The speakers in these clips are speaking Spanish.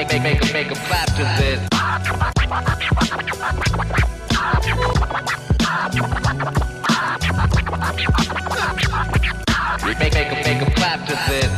make 'em clap to this. Make 'em clap to this.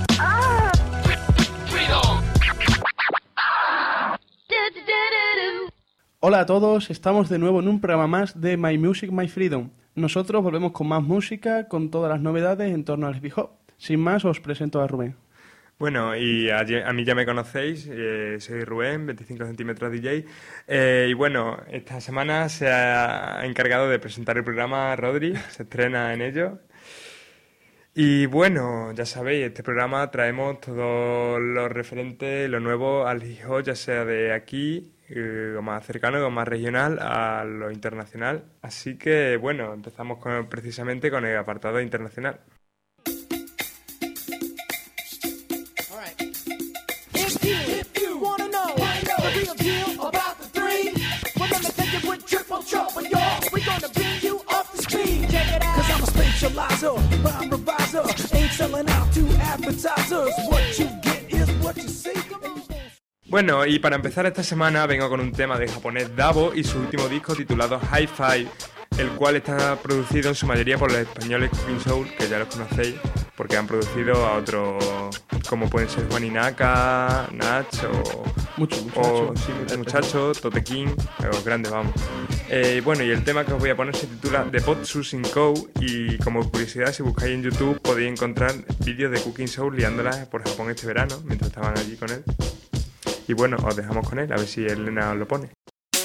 Hola a todos, estamos de nuevo en un programa más de My Music, My Freedom. Nosotros volvemos con más música, con todas las novedades en torno al hip hop. Sin más, os presento a Rubén. Bueno, y a mí ya me conocéis, soy Rubén, 25 centímetros DJ, y bueno, esta semana se ha encargado de presentar el programa Rodri, se estrena en ello. Y bueno, ya sabéis, este programa traemos todo lo referente, lo nuevo al hip hop, ya sea de aquí, lo más cercano, lo más regional, a lo internacional. Así que bueno, empezamos precisamente con el apartado internacional. Bueno, y para empezar esta semana vengo con un tema del japonés Dabo y su último disco titulado High Five, el cual está producido en su mayoría por los españoles Cooking Soul, que ya los conocéis, porque han producido a otros como pueden ser Juan Inaka, Nach o Muchacho, Tote King, los grandes, vamos. Bueno, y el tema que os voy a poner se titula The Potsu Shinkou, y como curiosidad, si buscáis en YouTube podéis encontrar vídeos de Cooking Soul liándolas por Japón este verano, mientras estaban allí con él. Y bueno, os dejamos con él, a ver si Elena os lo pone.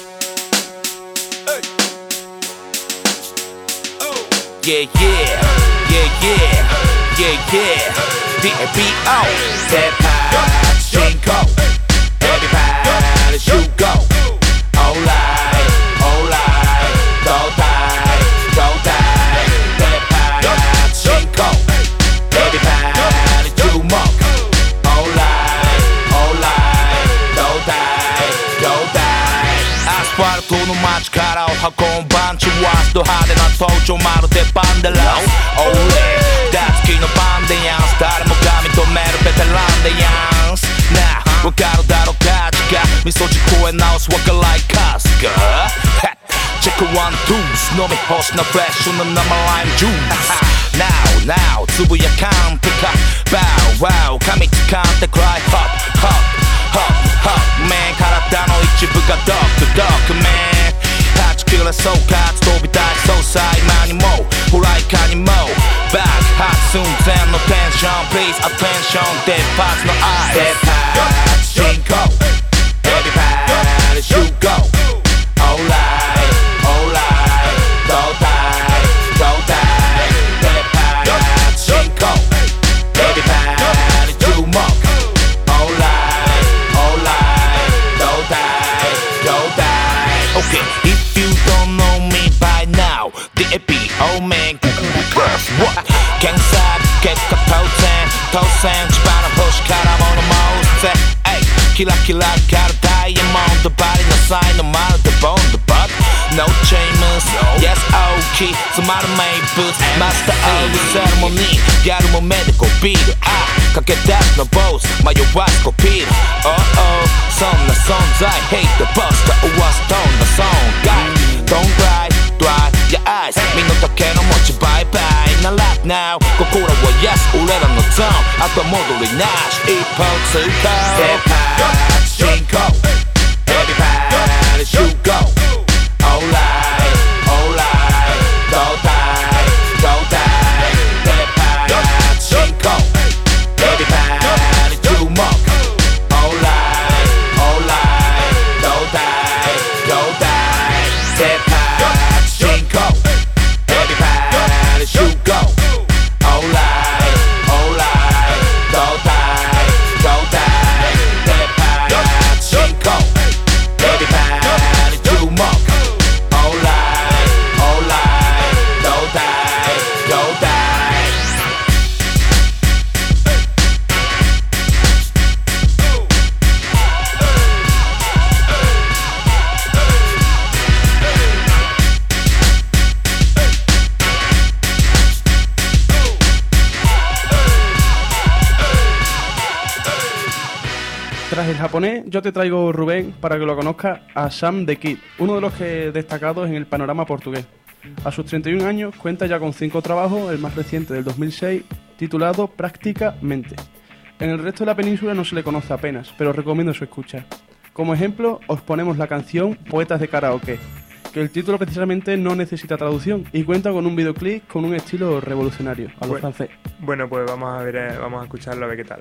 Yeah, yeah, yeah, yeah, yeah, yeah. D-A-B-O, Tepa, Shinko, everybody shoot go. Alright, alright, go die, Tepa, Shinko, everybody do more. Alright, alright, go die. Asfaltoの街からを運ぶバンチワースド派手な登場まるでバンデランオーレ大好きのバンデヤンス誰もが認めるベテランデヤンスなあわかるだろ価値がみそじ声直すわからいカスがチェックワンツー飲み干しなフレッシュな生ライムジュース Now つぶやかんてかバウワウ噛みつかんてクライホップホップホップホップメン体の一部がドックメンはち切れそうかつ飛び出しそうさ今にもほらいかにもバック発寸前のテンション Please attention 出発の愛出発進行 Everybody shoot go Alright, alright どうだい出発進行 Everybody do more Alright, alright どうだいOkay, if you don't know me by now D-A-B-O man What? 検索結果当選千葉の星から物申せキラキラ光るダイヤモンドバリのサイのまるでボンドバッ No chains, yes OK 詰まる名物マスターオブセレモニーギャルも目でこびる駆け出すのボス迷わずコピール Oh oh そんな存在 Hate the boss がうわす飛んだソング Don't cry, dry your eyes 身の丈の持ちバイバイなら Now 心は Yes 俺らのゾーン後戻りなし一歩通過 Step out 進行 Everybody shoot go Alright, alright どうだいStep out 進行 Everybody do more Alright, alright どうだいStep out 進行 Everybody shoot go Alright, alright どうだい Tras el japonés, yo te traigo, Rubén, para que lo conozcas, a Sam the Kid, uno de los que destacados en el panorama portugués. A sus 31 años cuenta ya con 5 trabajos, el más reciente del 2006, titulado Prácticamente. En el resto de la península no se le conoce apenas, pero recomiendo su escucha. Como ejemplo, os ponemos la canción Poetas de Karaoke, que el título precisamente no necesita traducción y cuenta con un videoclip con un estilo revolucionario, a lo francés. Bueno, pues vamos a escucharlo a ver qué tal.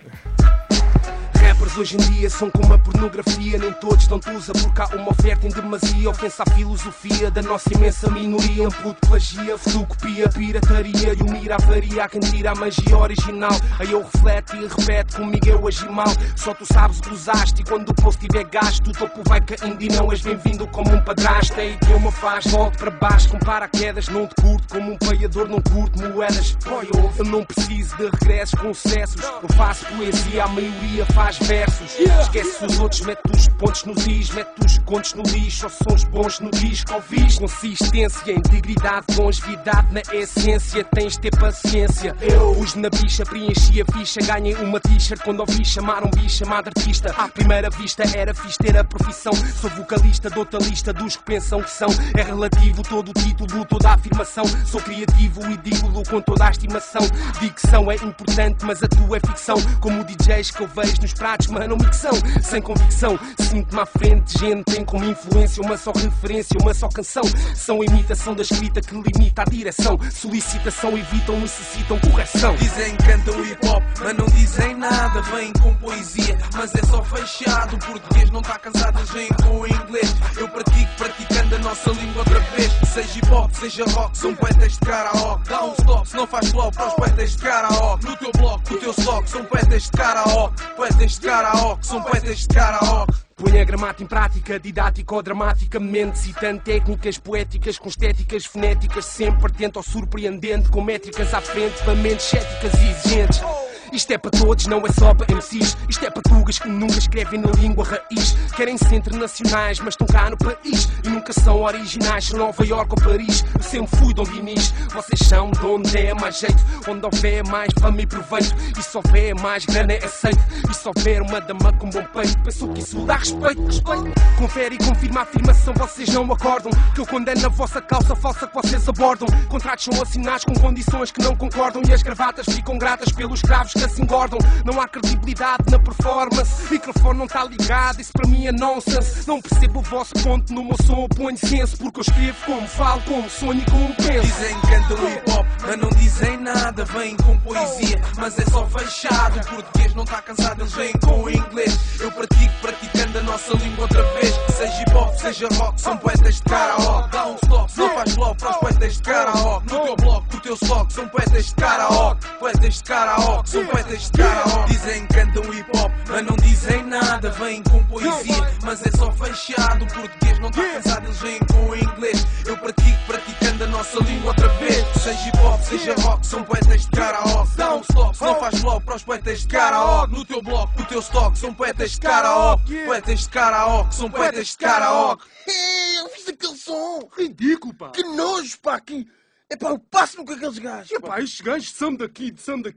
Rappers hoje em dia são como a pornografia, nem todos dão-te usa porque há uma oferta em demasia. Ofensa à filosofia da nossa imensa minoria. Um puto plagia, fotocopia, pirataria e unir à varia a quem tira a magia original. Aí eu reflete e repete, comigo eu agi mal. Só tu sabes o que usaste e quando o povo tiver gasto o topo vai caindo e não és bem-vindo como um padrasto. Aí tem uma faz, volto para baixo com paraquedas. Não te curto como um paiador, não curto moedas. Eu não preciso de regressos com sucessos. Eu faço poesia, a maioria faz versos. Esquece os outros, mete os pontos nos is, mete os contos no lixo. Só são os bons no disco, ouvis? Consistência, integridade, longevidade na essência. Tens de ter paciência. Eu uso na bicha, preenchi a ficha. Ganhei uma t-shirt quando ouvi chamar um bicho chamado artista. À primeira vista era fixe ter a profissão. Sou vocalista, dou-te a lista dos que pensam que são. É relativo todo o título, toda a afirmação. Sou criativo e digo-lo com toda a estimação. Dicção é importante, mas a tua é ficção. Como DJs que eu vejo nos pratos, mano, micção. Sem convicção, sinto-me à frente de gente. Tem como influência uma só referência, uma só canção. São a imitação da escrita que limita a direção. Solicitação, evitam, necessitam correção. Dizem que cantam hip-hop, mas não dizem nada. Vêm com poesia, mas é só fechado. O português não está casado, eles vêm com o inglês. Eu pratico, praticando a nossa língua outra vez. Seja hip-hop, seja rock, são poetas de karaoke. Dá um stop, se não faz flop para os poetas de karaoke. No teu bloco, no teu soco, são poetas de karaoke. Poetas de karaoke, são poetas de karaoke. Põe a gramata em prática, didática ou dramaticamente, citando técnicas poéticas com estéticas fonéticas, sempre atento ao surpreendente, com métricas à frente para mentes céticas e exigentes. Isto é para todos, não é só para MCs. Isto é para tugas que nunca escrevem na língua raiz. Querem ser internacionais, mas estão cá no país e nunca são originais, são Nova Iorque ou Paris. Eu sempre fui Dom Dinis, vocês são de onde é mais jeito. Onde houver mais fama e proveito, e se houver mais grana é aceito. E se houver uma dama com bom peito, pensou que isso dá respeito. Confere e confirma a afirmação, vocês não acordam que eu condeno a vossa causa falsa que vocês abordam. Contratos são assinados com condições que não concordam e as gravatas ficam gratas pelos escravos que assim engordam. Não há credibilidade na performance, microfone não está ligado, isso para mim é nonsense. Não percebo o vosso ponto, no meu som eu ponho senso, porque eu escrevo como falo, como sonho e como penso. Dizem que cantam hip-hop, mas não dizem nada. Vêm com poesia, mas é só fechado. O português não está cansado, eles vêm com o inglês. Eu pratico, praticando a nossa língua outra vez. Seja hip-hop, seja rock, são poetas de karaoke. Dá um stop, se não faz flop para os poetas de karaoke. No teu bloco, no teu soco, são poetas de karaoke. Poetas de karaoke, são poetas de karaoke. Dizem que cantam hip-hop, mas não dizem nada. Vêm com poesia, mas é só fechado. O português não está cansado, eles vêm com o inglês. Eu pratico, praticando a nossa língua outra vez. Seja hip-hop, seja rock, são poetas de karaoke. Dá um stop, se não faz flop para os poetas de karaoke. No teu bloco, no teu stock, são poetas de karaoke. Poetas de karaoke, são poetas de karaoke. Eu fiz aquele som! Ridículo, pá! Que nojo, pá! Epá, eu passo-me com aqueles gajos! Epá, estes gajos são daqui.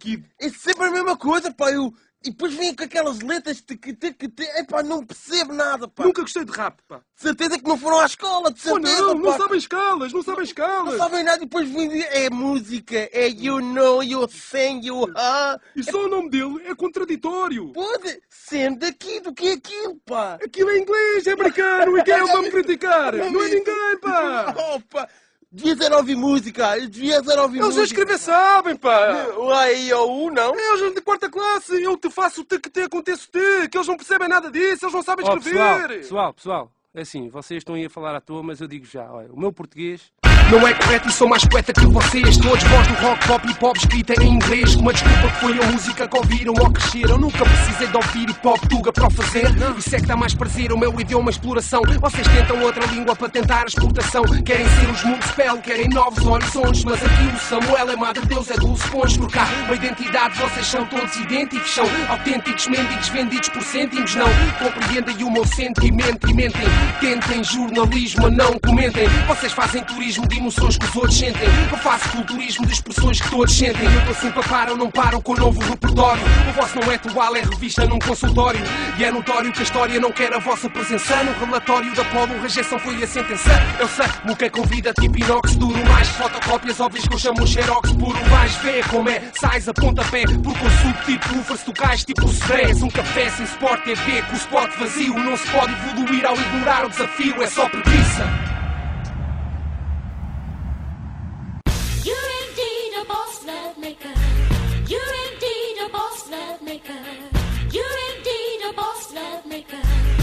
É sempre a mesma coisa, pá! E depois vêm com aquelas letras que epá, não percebo nada, pá! Nunca gostei de rap, pá! De certeza que não foram à escola, de certeza, pá! Não sabem escalas! Não sabem nada e depois vêm é música, é you know, you sing, you E só o nome dele é contraditório! Pode ser daqui do que é aquilo, pá! Aquilo é inglês, é americano, e quem é para me criticar? Não é ninguém, pá! Opa! Devia ter ouvido música, Eles a escrever sabem, pá! O A, I, O, U, não? Eles de quarta classe, eu te faço o que aconteço que eles não percebem nada disso, eles não sabem escrever! Pessoal, é assim, vocês estão aí a falar à toa, mas eu digo já, olha, o meu português... Não é correto e sou mais poeta que vocês. Todos voz do rock, pop e pop escrita em inglês. Uma desculpa que foi a música que ouviram ao crescer. Eu nunca precisei de ouvir hip hop tuga para o fazer. Isso é que dá mais prazer, o meu idioma exploração. Vocês tentam outra língua para tentar a exportação. Querem ser os Municipal, querem novos horizontes. Mas aqui o Samuel é Madre Deus, é Dulce Pontes. Porque há uma identidade, vocês são todos idênticos. São autênticos mendigos vendidos por cêntimos. Não compreendem o meu sentimento e mentem. Tentem jornalismo, não comentem. Vocês fazem turismo de emoções que os outros sentem. Eu faço culturismo de expressões que todos sentem. Eu tô sempre a par, ou não param com o novo repertório. O vosso não é atual, é revista num consultório. E é notório que a história não quer a vossa presença. No relatório da Polo, rejeição foi a sentença. Eu sei, nunca convida tipo inox duro. Mais fotocópias óbvias que eu chamo xerox puro. Vais ver como é, sais a pontapé. Porque eu subo tipo uva, se tu cais tipo stress. Um café sem Sport TV, com o spot vazio. Não se pode evoluir ao ignorar o desafio, é só preguiça. You're indeed a boss love maker. You're indeed a boss love maker. You're indeed a boss love maker.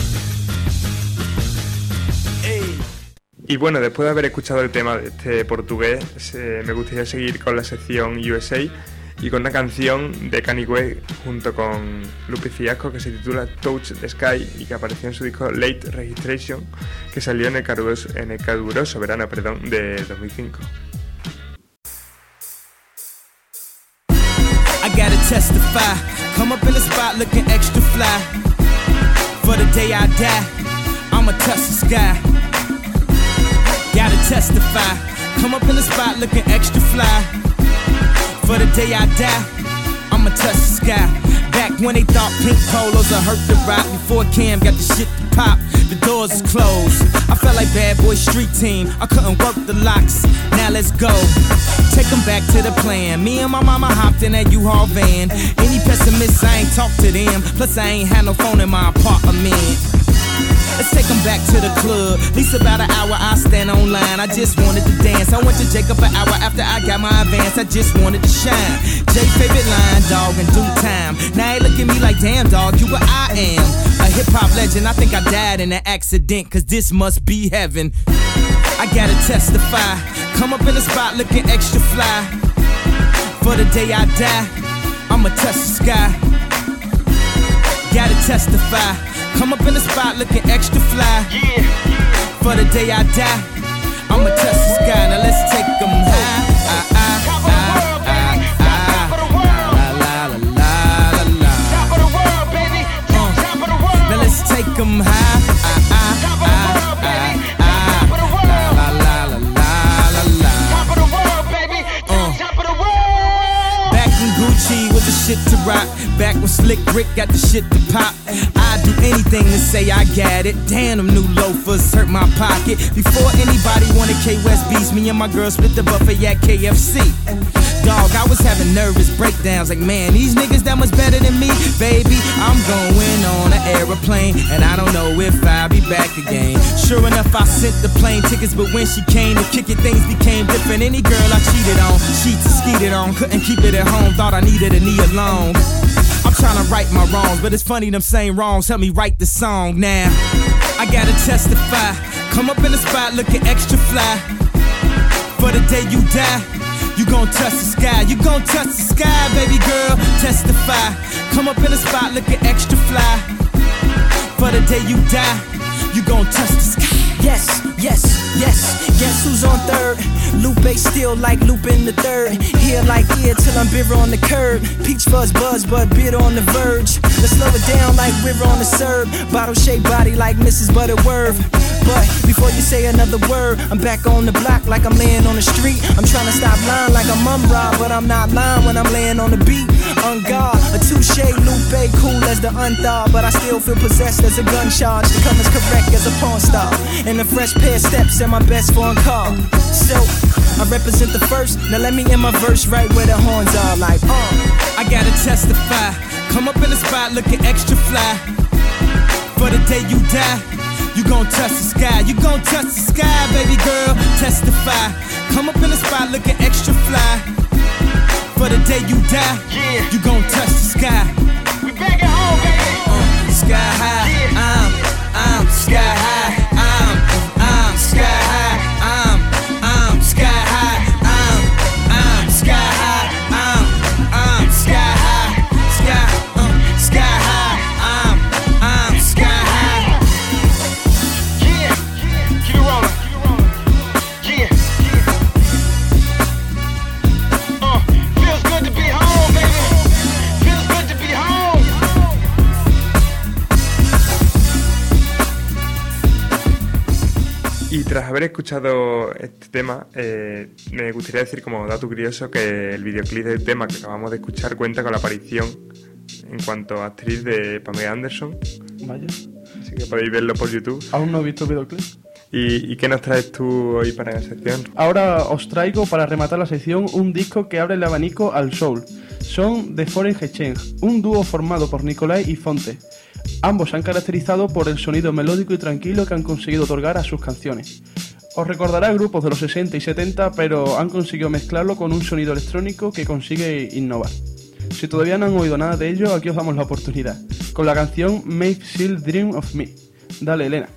Y bueno, después de haber escuchado el tema de este portugués, me gustaría seguir con la sección USA y con una canción de Kanye West junto con Lupe Fiasco que se titula Touch the Sky y que apareció en su disco Late Registration, que salió en el caluroso verano de 2005. I gotta testify, come up in the spot looking extra fly. For the day I die, I'ma touch the sky. Gotta testify, come up in the spot looking extra fly. For the day I die, I'ma touch the sky. Back when they thought pink polos would hurt the rock. Before Cam got the shit to pop, the doors is closed. I felt like bad boy street team, I couldn't work the locks. Now let's go, take them back to the plan. Me and my mama hopped in that U-Haul van. Any pessimists, I ain't talk to them. Plus I ain't had no phone in my apartment. Let's take them back to the club. At least about an hour I stand online. I just wanted to dance. I went to Jacob an hour after I got my advance. I just wanted to shine. Jay favorite line, dog, in due time. Now he look at me like, damn, dog, you what I am. A hip-hop legend. I think I died in an accident, cause this must be heaven. I gotta testify. Come up in the spot looking extra fly. For the day I die, I'ma touch the sky. Gotta testify. Come up in the spot looking extra fly. Yeah. For the day I die, I'ma touch the sky. Now let's take them high. Top of the world, baby. Top of the world. La la la la la. Top of the world, baby. Top of the world. Now let's take them high. Top of the world, baby. Top of the world. La la la la la. Top of the world, baby. Top of the world. Back when Gucci was the shit to rock. Back when Slick Rick got the shit to pop. I'd do anything to say I got it. Damn, them new loafers hurt my pocket. Before anybody wanted K-West beats, me and my girl split the buffet at KFC. Dog, I was having nervous breakdowns like, man, these niggas that much better than me. Baby, I'm going on an aeroplane, and I don't know if I'll be back again. Sure enough, I sent the plane tickets, but when she came to kick it, things became different. Any girl I cheated on, sheets and skeeted on, couldn't keep it at home, thought I needed a knee alone. I'm tryna right my wrongs, but it's funny them same wrongs help me write the song now. I gotta testify, come up in the spot looking extra fly. For the day you die, you gon' touch the sky. You gon' touch the sky, baby girl, testify. Come up in the spot looking extra fly. For the day you die, you gon' touch the sky. Yes, yes, yes, guess who's on third? Lupe still like Lupin the third. Here like ear till I'm bitter on the curb. Peach fuzz buzz but bitter on the verge. Let's slow it down like river on the serve. Bottle shaped body like Mrs. Butterworth. But before you say another word, I'm back on the block like I'm laying on the street. I'm trying to stop lying like I'm Rob, but I'm not lying when I'm laying on the beat. On guard, a touche Lupe, cool as the unthawed, but I still feel possessed as a gun charge. To come as correct as a porn star. And a fresh pair of steps and my best foreign car. So, I represent the first, now let me end my verse right where the horns are like, I gotta testify, come up in the spot looking extra fly. For the day you die, you gon' touch the sky. You gon' touch the sky, baby girl, testify. Come up in the spot looking extra fly. For the day you die, yeah, you gon' touch the sky. We back at home, baby. Sky high, yeah. I'm sky high. I'm sky high. I'm sky high. I'm sky high. I'm sky high. Sky high. I'm sky high. Yeah, keep it rolling. Yeah. Feels good to be home, baby. Feels good to be home. Y tras haber escuchado este tema, me gustaría decir como dato curioso que el videoclip del tema que acabamos de escuchar cuenta con la aparición en cuanto a actriz de Pamela Anderson. Vaya. Así que podéis verlo por YouTube. ¿Aún no he visto el videoclip? ¿Y qué nos traes tú hoy para la sección? Ahora os traigo para rematar la sección un disco que abre el abanico al soul. Son The Foreign Exchange, un dúo formado por Nicolai y Fonte. Ambos se han caracterizado por el sonido melódico y tranquilo que han conseguido otorgar a sus canciones. Os recordará grupos de los 60 y 70, pero han conseguido mezclarlo con un sonido electrónico que consigue innovar. Si todavía no han oído nada de ello, aquí os damos la oportunidad, con la canción Make Still Dream of Me. Dale, Elena.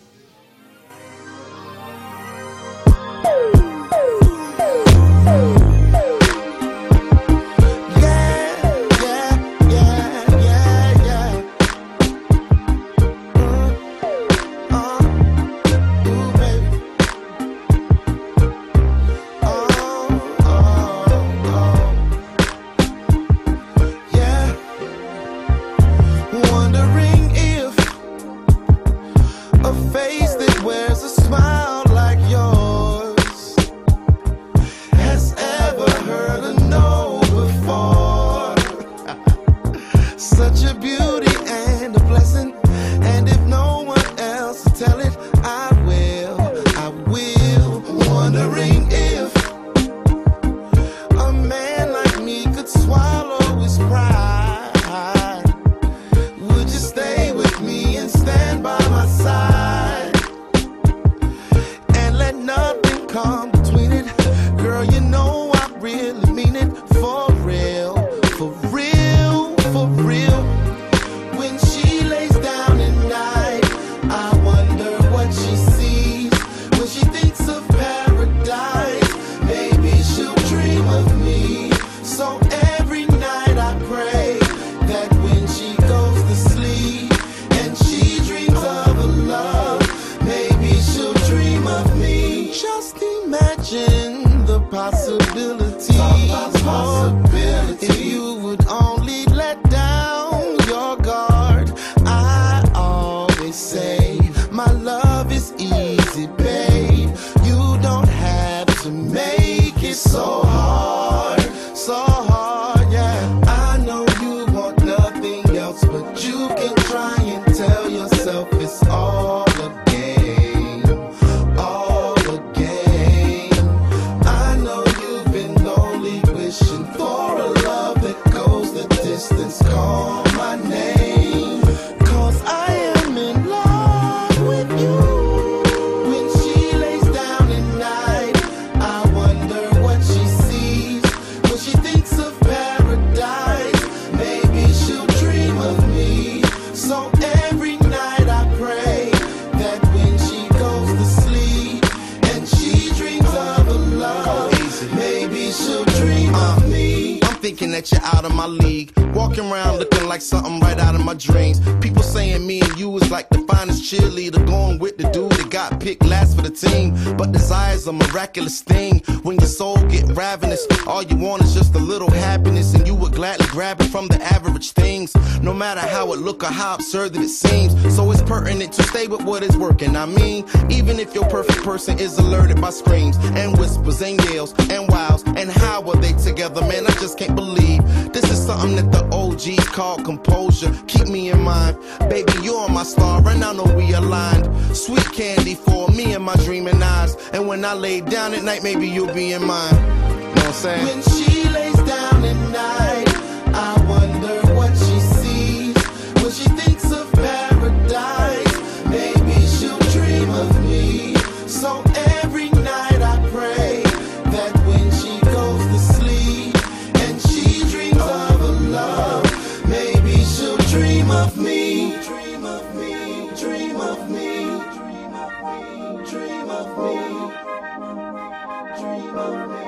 Miraculous thing when your soul get ravenous. All you want is just a little happiness, and you would gladly grab it from the average things, no matter how it look or how absurd that it seems. So it's pertinent to stay with what is working. I mean, even if your perfect person is alerted by screams and whispers and yells and wows, and how are they together, man? I just can't believe this is something that the OGs call composure. Keep me in mind, baby, you're my star, and I know we aligned. Sweet candy for me and my dreaming eyes, and when I lay down at night, maybe you'll be in mine. You know what I'm saying? When she lays down at night, I wonder what she sees. When she thinks of paradise, maybe she'll dream of me. So every night I pray that when she goes to sleep and she dreams of a love, maybe she'll dream of me. Dream of me, dream of me, dream of me, dream of me. Dream of me.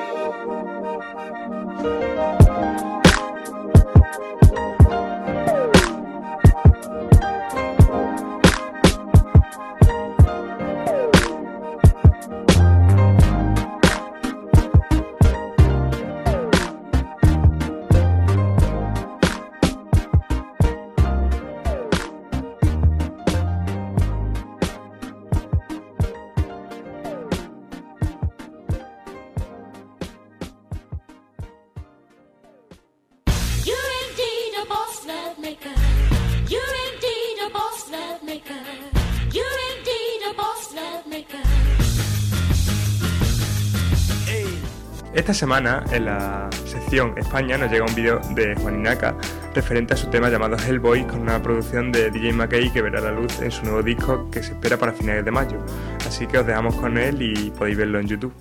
Esta semana, en la sección España, nos llega un vídeo de Juan Inaca referente a su tema llamado Hellboy, con una producción de DJ McKay que verá la luz en su nuevo disco que se espera para finales de mayo. Así que os dejamos con él y podéis verlo en YouTube.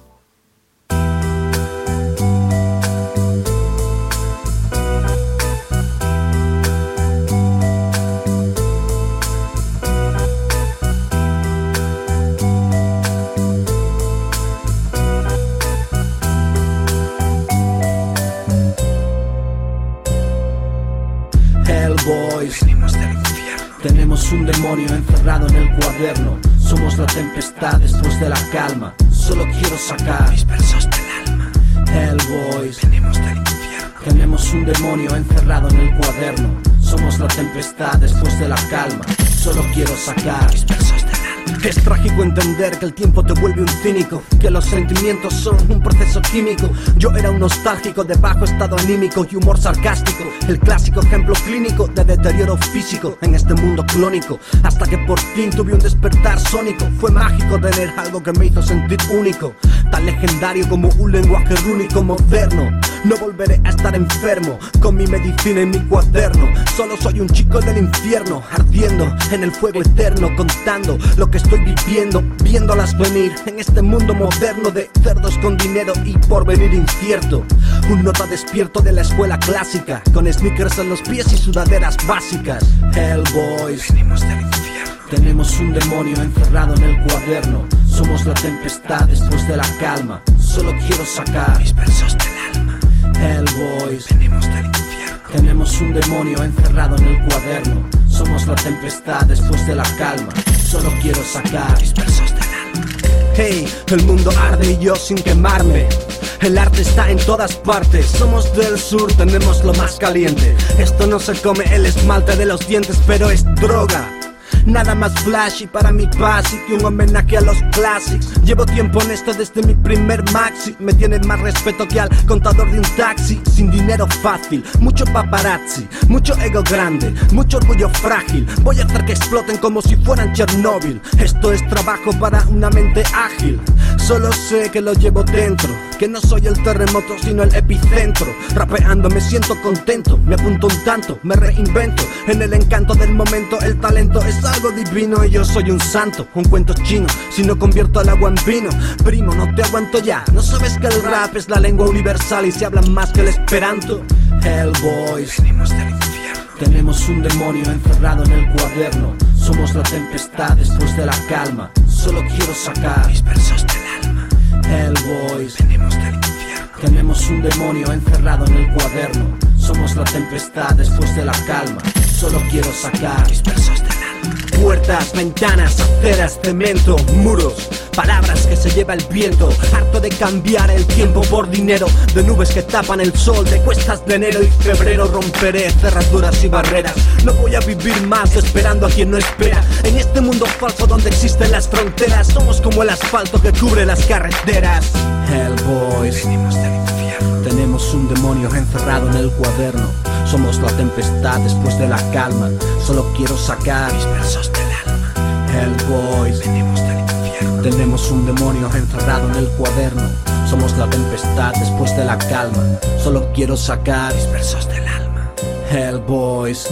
Hellboys, venimos del infierno. Tenemos un demonio encerrado en el cuaderno. Somos la tempestad después de la calma. Solo quiero sacar mis versos del alma. Hellboys, venimos del infierno. Tenemos un demonio encerrado en el cuaderno. Somos la tempestad después de la calma. Solo quiero sacar mis versos del alma. Es trágico entender que el tiempo te vuelve un cínico, que los sentimientos son un proceso químico. Yo era un nostálgico de bajo estado anímico y humor sarcástico, el clásico ejemplo clínico de deterioro físico en este mundo clónico. Hasta que por fin tuve un despertar sónico. Fue mágico tener algo que me hizo sentir único, tan legendario como un lenguaje rúnico moderno. No volveré a estar enfermo con mi medicina en mi cuaderno. Solo soy un chico del infierno, ardiendo en el fuego eterno, contando lo que estoy viviendo, viéndolas venir en este mundo moderno de cerdos con dinero y porvenir incierto. Un nota despierto de la escuela clásica, con sneakers en los pies y sudaderas básicas. Hellboys, venimos del infierno. Tenemos un demonio encerrado en el cuaderno. Somos la tempestad después de la calma. Solo quiero sacar mis versos del alma. Hellboys, venimos del infierno. Tenemos un demonio encerrado en el cuaderno. Somos la tempestad después de la calma. Solo quiero sacar mis versos del alma. Hey, el mundo arde y yo sin quemarme. El arte está en todas partes. Somos del sur, tenemos lo más caliente. Esto no se come el esmalte de los dientes, pero es droga. Nada más flashy para mi paz y que un homenaje a los classics. Llevo tiempo en esto desde mi primer maxi. Me tienen más respeto que al contador de un taxi. Sin dinero fácil, mucho paparazzi, mucho ego grande, mucho orgullo frágil. Voy a hacer que exploten como si fueran Chernobyl. Esto es trabajo para una mente ágil. Solo sé que lo llevo dentro, que no soy el terremoto sino el epicentro. Rapeando me siento contento, me apunto un tanto, me reinvento. En el encanto del momento el talento es algo divino y yo soy un santo. Un cuento chino, si no convierto el agua en vino. Primo, no te aguanto ya, ¿no sabes que el rap es la lengua universal y se habla más que el esperanto? Hellboys, venimos del infierno. Tenemos un demonio encerrado en el cuaderno. Somos la tempestad después de la calma. Solo quiero sacar mis versos del alma. Hellboys, venimos del infierno. Tenemos un demonio encerrado en el cuaderno. Somos la tempestad después de la calma. Solo quiero sacar mis versos del alma. Puertas, ventanas, aceras, cemento, muros, palabras que se lleva el viento. Harto de cambiar el tiempo por dinero, de nubes que tapan el sol, de cuestas de enero y febrero. Romperé cerraduras y barreras. No voy a vivir más esperando a quien no espera. En este mundo falso donde existen las fronteras, somos como el asfalto que cubre las carreteras. Hellboys, venimos del infierno. Tenemos un demonio encerrado en el cuaderno. Somos la tempestad después de la calma. Solo quiero sacar mis versos del alma. Hellboys, venimos del infierno. Tenemos un demonio encerrado en el cuaderno. Somos la tempestad después de la calma. Solo quiero sacar mis versos del alma. Hellboys.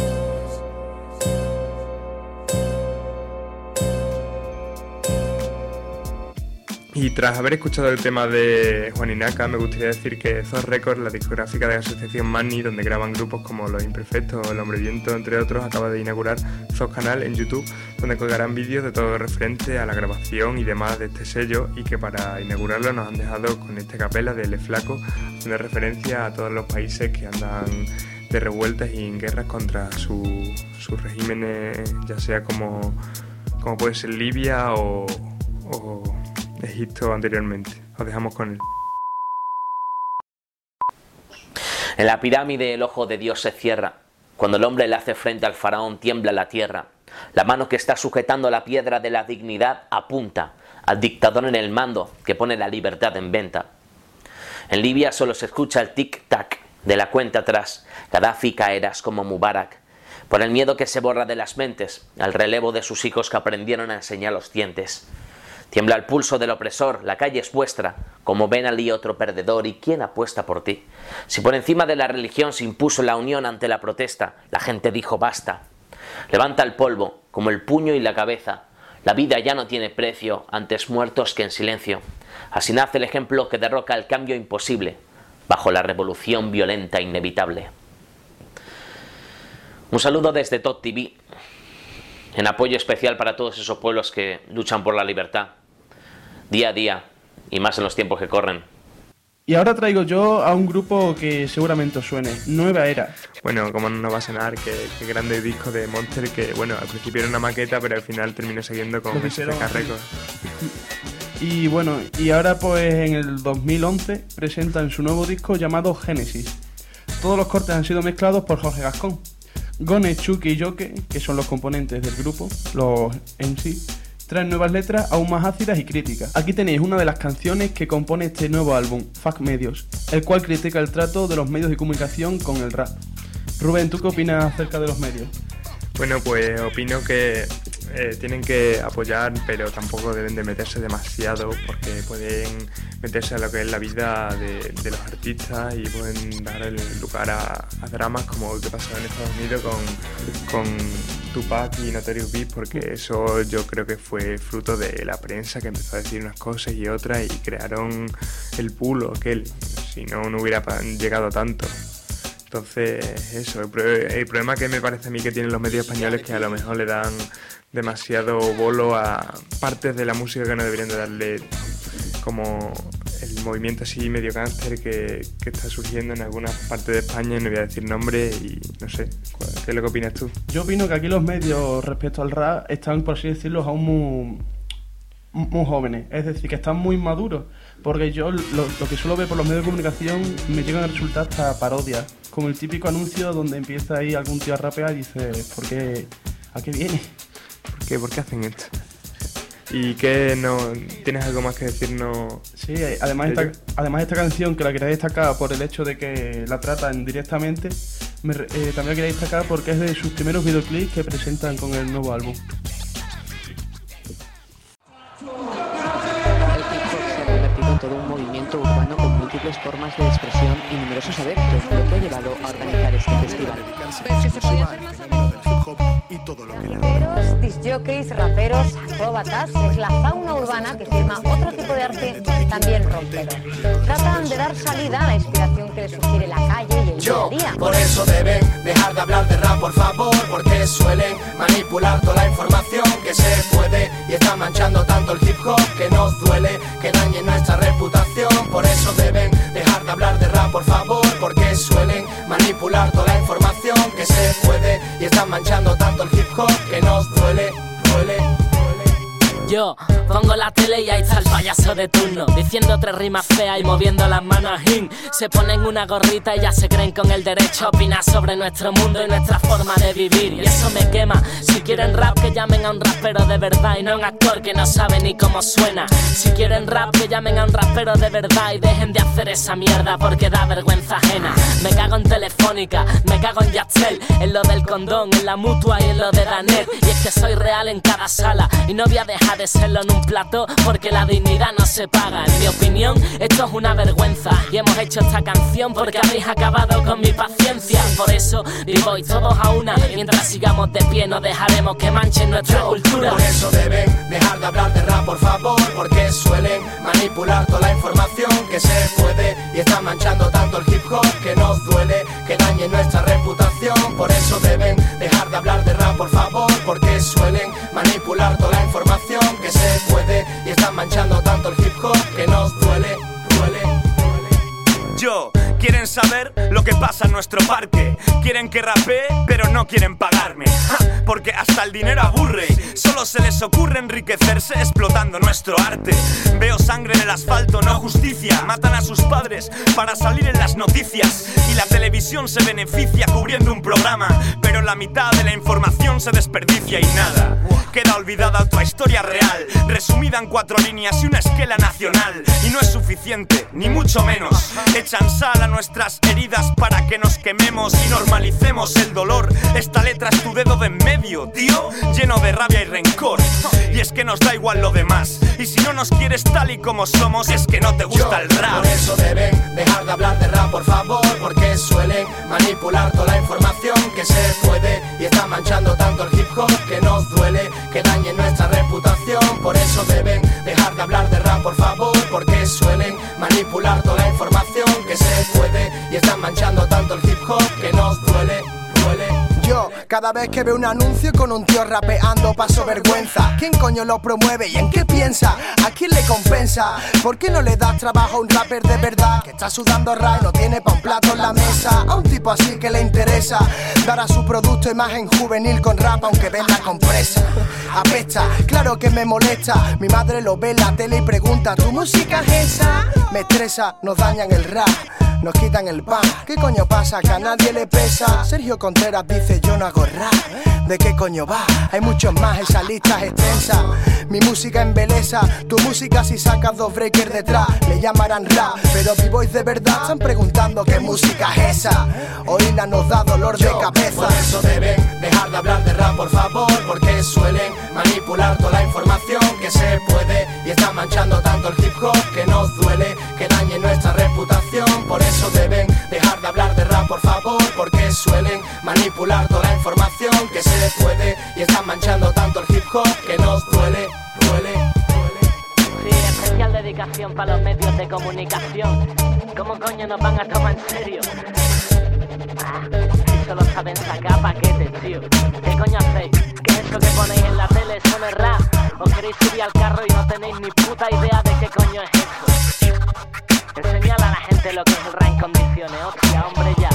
Y tras haber escuchado el tema de Juan Inaca, me gustaría decir que Zos Records, la discográfica de la asociación Magni, donde graban grupos como Los Imperfectos o El Hombre Viento, entre otros, acaba de inaugurar Zos Canal en YouTube, donde colgarán vídeos de todo referente a la grabación y demás de este sello, y que para inaugurarlo nos han dejado con esta capela de Le Flaco, haciendo referencia a todos los países que andan de revueltas y en guerras contra sus regímenes, ya sea como puede ser Libia o Egipto anteriormente. Os dejamos con él. En la pirámide el ojo de Dios se cierra. Cuando el hombre le hace frente al faraón tiembla la tierra. La mano que está sujetando la piedra de la dignidad apunta al dictador en el mando que pone la libertad en venta. En Libia solo se escucha el tic-tac de la cuenta atrás. Gaddafi caerás como Mubarak. Por el miedo que se borra de las mentes, al relevo de sus hijos que aprendieron a enseñar los dientes. Tiembla el pulso del opresor, la calle es vuestra, como ven allí otro perdedor, ¿y quién apuesta por ti? Si por encima de la religión se impuso la unión ante la protesta, la gente dijo basta. Levanta el polvo, como el puño y la cabeza, la vida ya no tiene precio, antes muertos que en silencio. Así nace el ejemplo que derroca el cambio imposible, bajo la revolución violenta inevitable. Un saludo desde Tot TV, en apoyo especial para todos esos pueblos que luchan por la libertad, día a día, y más en los tiempos que corren. Y ahora traigo yo a un grupo que seguramente os suene, Nueva Era. Bueno, como no va a sonar, que grande disco de Monster, que bueno, al principio era una maqueta, pero al final terminó siguiendo con SFK Records. Y bueno, y ahora pues en el 2011 presentan su nuevo disco llamado Génesis. Todos los cortes han sido mezclados por Jorge Gascón. Gone, Chucky y Yoke, que son los componentes del grupo, los MC, traen nuevas letras aún más ácidas y críticas. Aquí tenéis una de las canciones que compone este nuevo álbum, Fuck Medios, el cual critica el trato de los medios de comunicación con el rap. Rubén, ¿tú qué opinas acerca de los medios? Bueno, pues opino que tienen que apoyar, pero tampoco deben de meterse demasiado, porque pueden meterse a lo que es la vida de los artistas y pueden dar el lugar a dramas como el que pasó en Estados Unidos con Tupac y Notorious Big, porque eso yo creo que fue fruto de la prensa que empezó a decir unas cosas y otras y crearon el bulo aquel, si no hubiera llegado a tanto. Entonces, eso, el problema que me parece a mí que tienen los medios españoles es que a lo mejor le dan demasiado bolo a partes de la música que no deberían de darle, como el movimiento así medio gánster que está surgiendo en algunas partes de España, no voy a decir nombre y no sé, ¿qué es lo que opinas tú? Yo opino que aquí los medios respecto al rap están, por así decirlo, aún muy jóvenes, es decir, que están muy maduros, porque yo lo que suelo ver por los medios de comunicación me llegan a resultar hasta parodias, como el típico anuncio donde empieza ahí algún tío a rapear y dice, ¿por qué? ¿A qué viene? ¿Por qué hacen esto? ¿Y qué no tienes algo más que decirnos? Sí, además esta canción, que la quería destacar por el hecho de que la tratan directamente, también la quería destacar porque es de sus primeros videoclips que presentan con el nuevo álbum. Todo un movimiento urbano con múltiples formas de expresión y numerosos adeptos, lo que ha llevado a organizar este festival. Raperos, disjockeys, raperos, acróbatas, es la fauna urbana que firma otro tipo de arte también rompedor. Tratan de dar salida a la inspiración que les sugiere la calle y el día a día. Por eso deben dejar de hablar de rap, por favor, porque suelen manipular toda la información que se puede y están manchando tanto el hip hop que nos duele, que dañen nuestra reputación. Por eso deben dejar de hablar de rap, por favor, porque suelen manipular toda la información que se puede y están manchando tanto el hip hop que nos duele. Yo pongo la tele y ahí está el payaso de turno, diciendo 3 rimas feas y moviendo las manos se ponen una gorrita y ya se creen con el derecho a opinar sobre nuestro mundo y nuestra forma de vivir. Y eso me quema. Si quieren rap, que llamen a un rapero de verdad y no a un actor que no sabe ni cómo suena. Si quieren rap, que llamen a un rapero de verdad y dejen de hacer esa mierda porque da vergüenza ajena. Me cago en Telefónica, me cago en Yachtel, en lo del condón, en la Mutua y en lo de Danet. Y es que soy real en cada sala y no voy a dejar de serlo en un plató porque la dignidad no se paga. En mi opinión, esto es una vergüenza y hemos hecho esta canción porque habéis acabado con mi paciencia. Por eso vivo y todos a una, mientras sigamos de pie no dejaremos que manchen nuestra cultura. Por eso deben dejar de hablar de rap, por favor, porque suelen manipular toda la información que se puede y están manchando tanto el hip hop que nos duele, que dañen nuestra reputación. Por eso deben dejar de hablar de rap, por favor, porque suelen manipular toda la información que se puede y están manchando tanto el hip hop que nos duele. Yo, quieren saber lo que pasa en nuestro parque. Quieren que rapee, pero no quieren pagarme. Porque hasta el dinero aburre. Solo se les ocurre enriquecerse explotando nuestro arte. Veo sangre en el asfalto, no justicia. Matan a sus padres para salir en las noticias. Y la televisión se beneficia cubriendo un programa. Pero la mitad de la información se desperdicia y nada. Queda olvidada otra historia real, resumida en 4 líneas y una esquela nacional. Y no es suficiente, ni mucho menos. Echan sal a nuestras heridas para que nos quememos y normalicemos el dolor. Esta letra es tu dedo de en medio, tío, lleno de rabia y rencor. Y es es que nos da igual lo demás. Y si no nos quieres tal y como somos, es que no te gusta el rap. Por eso deben dejar de hablar de rap, por favor, porque suelen manipular toda la información que se puede y están manchando tanto el hip hop que nos duele, que dañen nuestra reputación. Por eso deben dejar de hablar de rap, por favor, porque suelen manipular toda la información que se puede y están manchando tanto el hip hop que nos duele. Yo, cada vez que veo un anuncio con un tío rapeando paso vergüenza. ¿Quién coño lo promueve y en qué piensa? ¿A quién le compensa? ¿Por qué no le das trabajo a un rapper de verdad que está sudando ray, no tiene pa' un plato en la mesa? A un tipo así que le interesa dar a su producto imagen juvenil con rap aunque venda compresa. Apesta, claro que me molesta. Mi madre lo ve en la tele y pregunta: ¿tu música es esa? Me estresa, nos dañan el rap, nos quitan el pan. ¿Qué coño pasa? Que a nadie le pesa. Sergio Contreras dice: yo no hago rap. ¿De qué coño va? Hay muchos más, esa lista es extensa. Mi música embeleza, tu música si sacas dos breakers detrás le llamarán rap, pero B-boys de verdad están preguntando qué música es esa. Oírla nos da dolor de cabeza. Por eso deben dejar de hablar de rap, por favor, porque suelen manipular toda la información que se puede y están manchando tanto el hip hop que nos duele, que dañe nuestra reputación. Por eso deben dejar de hablar de rap, por favor, porque suelen manipular toda la información que se puede y están manchando tanto el hip hop que nos duele. Sí, especial dedicación para los medios de comunicación. ¿Cómo coño nos van a tomar en serio? Si solo saben sacar paquetes, tío. ¿Qué coño hacéis? ¿Qué es eso que ponéis en la tele? ¿Eso no es rap? ¿O queréis subir al carro y no tenéis ni puta idea de qué coño es eso? Enseñad a la gente lo que es el rap en condiciones. Hostia, hombre, ya.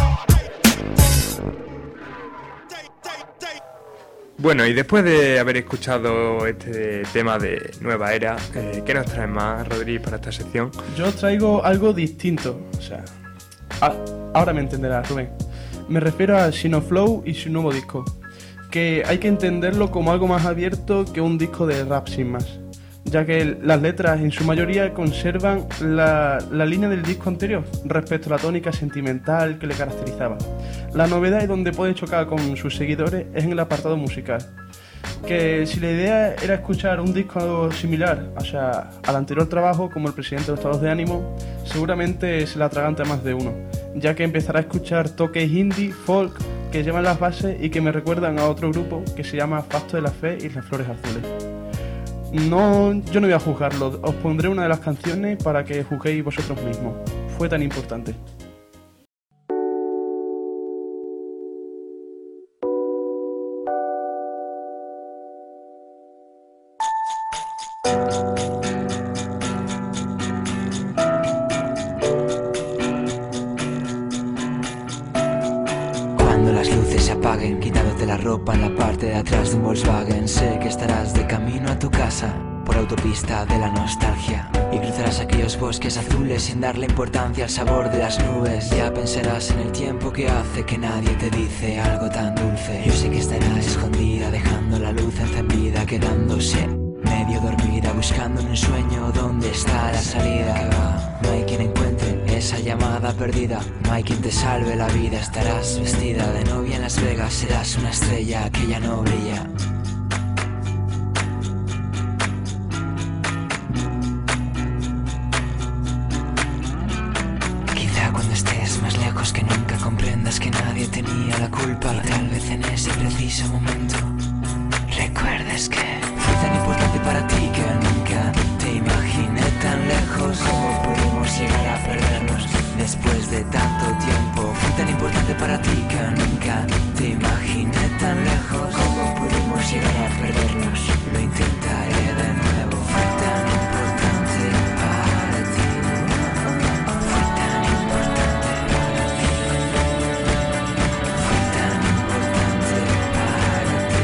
Bueno, y después de haber escuchado este tema de Nueva Era, ¿qué nos traes más, Rodri, para esta sección? Yo traigo algo distinto, o sea, ahora me entenderás, Rubén. Me refiero a Shinoflow y su nuevo disco, que hay que entenderlo como algo más abierto que un disco de rap sin más, ya que las letras en su mayoría conservan la línea del disco anterior respecto a la tónica sentimental que le caracterizaba. La novedad y donde puede chocar con sus seguidores es en el apartado musical, que si la idea era escuchar un disco similar, o sea, al anterior trabajo como El Presidente de los Estados de Ánimo, seguramente se la atraganta más de uno, ya que empezará a escuchar toques indie, folk, que llevan las bases y que me recuerdan a otro grupo que se llama Pacto de la Fe y Las Flores Azules. No, yo no voy a juzgarlo, os pondré una de las canciones para que juzguéis vosotros mismos. Fue tan importante. Cuando las luces se apaguen, quitándote la ropa en la parte de atrás de un Volkswagen, sé que estarás de camino a tu casa por autopista de la nostalgia y cruzarás aquellos bosques azules sin darle importancia al sabor de las nubes. Ya pensarás en el tiempo que hace que nadie te dice algo tan dulce. Yo sé que estarás escondida, dejando la luz encendida, quedándose medio dormida, buscando en un sueño dónde está la salida. Que va, no hay quien encuentre esa llamada perdida, no hay quien te salve la vida. Estarás vestida de novia en Las Vegas, serás una estrella que ya no brilla. Quizá cuando estés más lejos que nunca comprendas que nadie tenía la culpa, y tal vez en ese preciso momento recuerdes que fue tan importante para ti que nunca te imaginé tan lejos. ¿Cómo pudimos llegar a perdernos después de tanto tiempo? Fue tan importante para ti que nunca te imaginé tan lejos. ¿Cómo pudimos llegar a perdernos? Lo intentaré de nuevo. Fue tan importante para ti. Fue tan importante para ti. Fue tan importante para ti.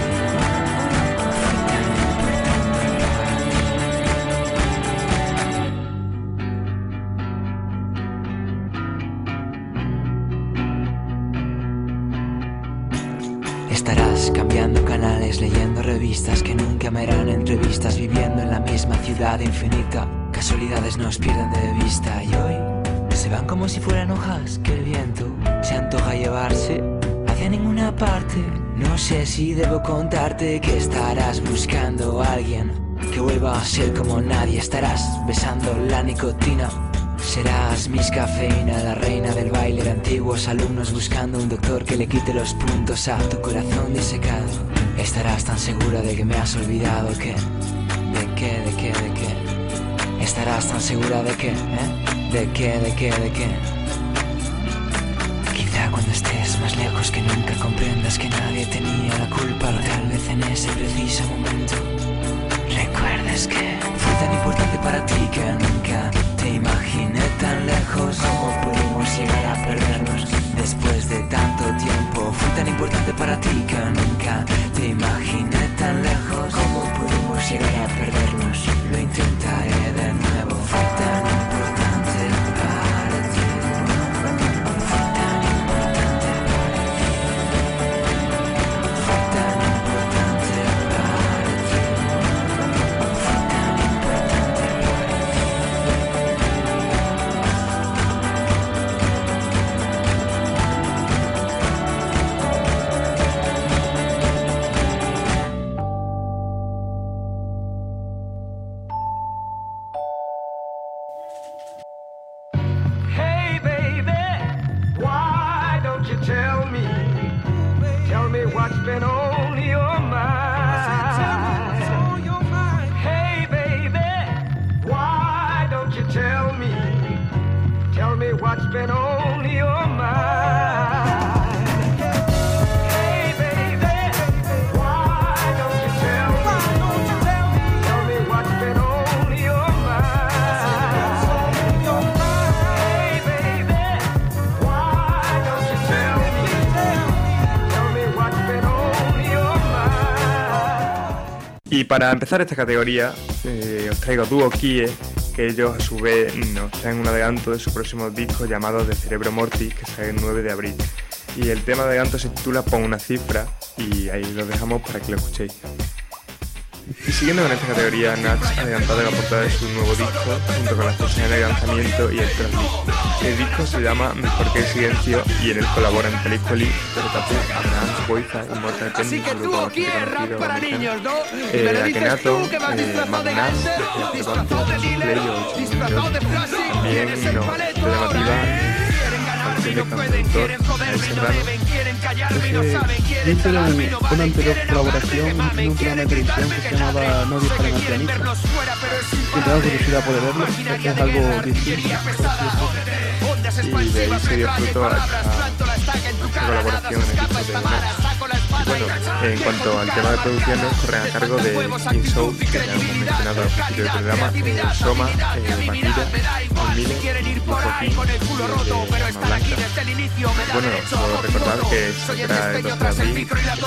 Estarás cambiando canales, leyendo revistas que nunca me harán entrevistas, viviendo en la misma ciudad infinita. Casualidades nos pierden de vista y hoy se van como si fueran hojas que el viento se antoja llevarse hacia ninguna parte. No sé si debo contarte que estarás buscando a alguien que vuelva a ser como nadie. Estarás besando la nicotina. Serás Miss Cafeína, la reina del baile de antiguos alumnos, buscando un doctor que le quite los puntos a tu corazón disecado. Estarás tan segura de que me has olvidado que... ¿De qué? Estarás tan segura de que... ¿De qué? Quizá cuando estés más lejos que nunca comprendas que nadie tenía la culpa. O tal vez en ese preciso momento recuerdes que fue tan importante para ti que nunca te imaginé tan lejos. ¿Cómo pudimos llegar a perdernos después de tanto tiempo? Fue tan importante para ti que nunca te imaginé tan lejos. ¿Cómo pudimos llegar a perdernos? Lo intentaré de nuevo. Fue tan importante para ti. Fue tan importante para ti. Fue tan importante para ti. Fue tan importante para ti. Hey baby, why don't you tell me what's been on your mind? Hey baby, why don't you tell me what's been on your mind? Hey baby, why don't you tell me what's been on your mind? Hey baby, why don't you tell me what's been on your mind? Y para empezar esta categoría, os traigo Dúo Kie, que ellos a su vez nos traen un adelanto de su próximo disco llamado De Cerebro Mortis, que sale el 9 de abril. Y el tema de adelanto se titula Pon una cifra, y ahí lo dejamos para que lo escuchéis. Y siguiendo con esta categoría, Nach ha adelantado la portada de su nuevo disco, junto con las fechas de lanzamiento y el tracklist. El disco se llama Mejor que el silencio, y en él colaboran Feliz Poli, Tapu, Abraham, Boiza y Mortal Así que tú aquí es rap para niños, ¿no? Akenato, Magnat, disfrazado de Flash, también no, Llamativa, canción de cantautor, El Serrano. Dentro de una anterior colaboración en un programa de televisión que se llamaba No disparen al pianista. Si tengo curiosidad por verlo, es algo distinto. Y de ahí se dio fruto a esta colaboración en el disco de Nach. Bueno, en cuanto al tema de producciones, corren a cargo de InSoul, que ya hemos mencionado al principio del programa, Soma, Makira, Mile, Joaquín y Alma Blanca. Bueno, puedo recordar que saldrá el 12 de abril.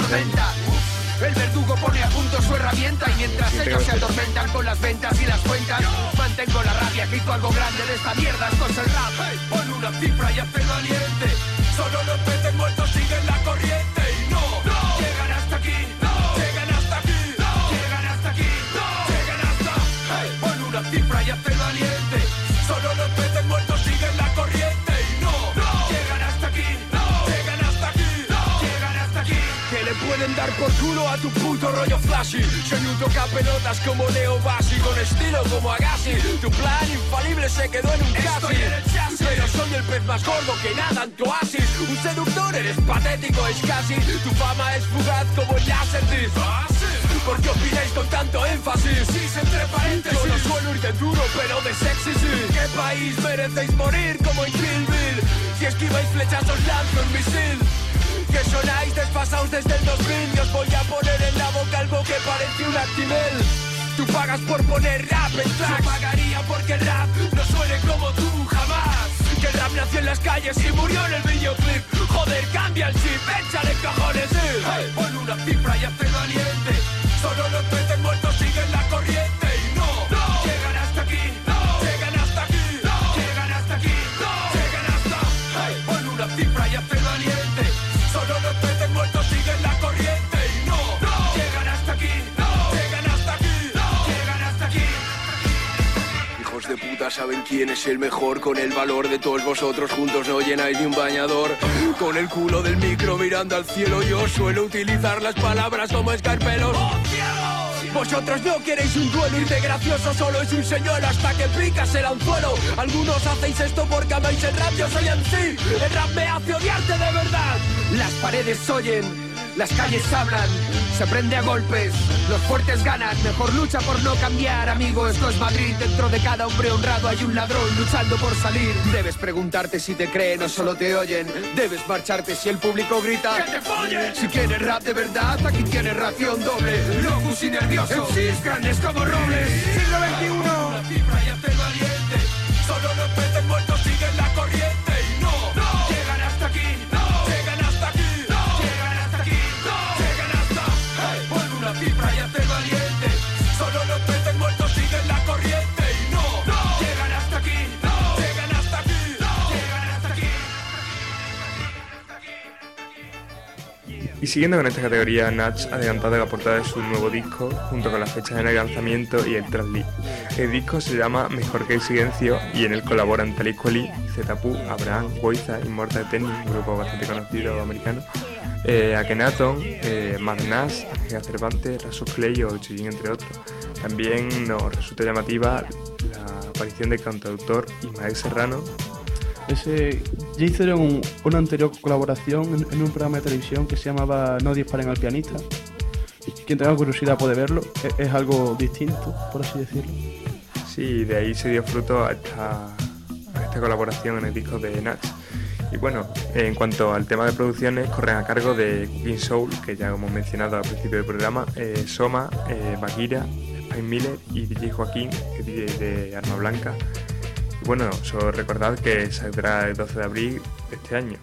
El verdugo pone a punto su herramienta y mientras ellos se atormentan con las ventas y las cuentas, mantengo la rabia que hizo algo grande de esta mierda. Esto es el rap. Hey, pon una cifra y hazte valiente. Solo los peces muertos siguen la corriente y no llegan hasta aquí, llegan hasta aquí, llegan hasta aquí, llegan hasta. Hey, pon una cifra y hazte valiente. Solo los peces muertos siguen la corriente y no llegan hasta aquí, llegan hasta aquí, llegan hasta aquí. Que le pueden dar por culo a tu puto rollo flashy. Soy un tocapelotas como Leo Bassi, con estilo como Agassi. Tu plan infalible se quedó en un casi. Pero soy el pez más gordo que nada en tu oasis. Un seductor, eres patético, es casi. Tu fama es fugaz como el Laserdisc. ¿Por qué opináis con tanto énfasis? Entre paréntesis. Yo no suelo ir de duro, pero de sexy sí. ¿Qué país merecéis morir como en Kill Bill? Si esquiváis flechas os lanzo un misil. Que sonáis desfasados desde el 2000 y os voy a poner en la boca algo que parece un actimel. Tú pagas por poner rap en tracks. Yo pagaría porque el rap no suene como tú jamás. Que el rap nació en las calles y murió en el videoclip. Joder, cambia el chip, échale cojones, hey, pon una cifra y hazte valiente. Solo los peces muertos siguen la corriente y no llegan hasta aquí, llegan hasta aquí, llegan hasta aquí, llegan hasta. Hey, pon una cifra y hazte valiente. Solo los peces muertos siguen la corriente y no llegan hasta aquí, llegan hasta aquí, llegan hasta aquí. Hijos de puta saben quién es el mejor. Con el valor de todos vosotros juntos no llenáis ni un bañador. Con el culo del micro mirando al cielo yo suelo utilizar las palabras como escarpelos. Vosotros no queréis un duelo, irte gracioso solo es un señuelo hasta que picas el anzuelo. Algunos hacéis esto porque amáis el rap, yo soy MC. El rap me hace odiarte de verdad. Las paredes oyen, las calles hablan, se prende a golpes, los fuertes ganan. Mejor lucha por no cambiar, amigo, esto es Madrid. Dentro de cada hombre honrado hay un ladrón luchando por salir. Debes preguntarte si te creen o solo te oyen. Debes marcharte si el público grita ¡que te follen! Si quieres rap de verdad, aquí tienes ración doble. Locos y nerviosos, MCs grandes como robles. Siglo XXI. Una cifra y hazte valiente. Solo los peces muertos siguen la corriente. Y no, llegan hasta aquí. Llegan hasta aquí. Llegan hasta aquí. Llegan hasta. Pon una cifra y hazte valiente. Solo los peces muertos siguen la corriente. Y no, llegan hasta aquí. Llegan hasta aquí. Llegan hasta aquí. Y siguiendo con esta categoría, Natch ha adelantado la portada de su nuevo disco, junto con las fechas de lanzamiento y el tracklist. El disco se llama Mejor que el Silencio y en él colaboran Talib Kweli, Zetapu, Abraham, Goiza, Immortal Technic, un grupo bastante conocido americano, Akhenaton, Madness, Angela Cervantes, Rasus Clay o Chillin, entre otros. También nos resulta llamativa la aparición del cantautor Ismael Serrano. Ya hicieron una anterior colaboración en un programa de televisión que se llamaba No disparen al pianista. Quien tenga curiosidad puede verlo, es algo distinto, por así decirlo. Sí, de ahí se dio fruto a esta colaboración en el disco de Natch. Y bueno, en cuanto al tema de producciones, corren a cargo de Cooking Soul, que ya hemos mencionado al principio del programa, Soma, Bagheera, Spike Miller y DJ Joaquín, que es DJ de Arma Blanca. Y bueno, solo recordad que saldrá el 12 de abril de este año.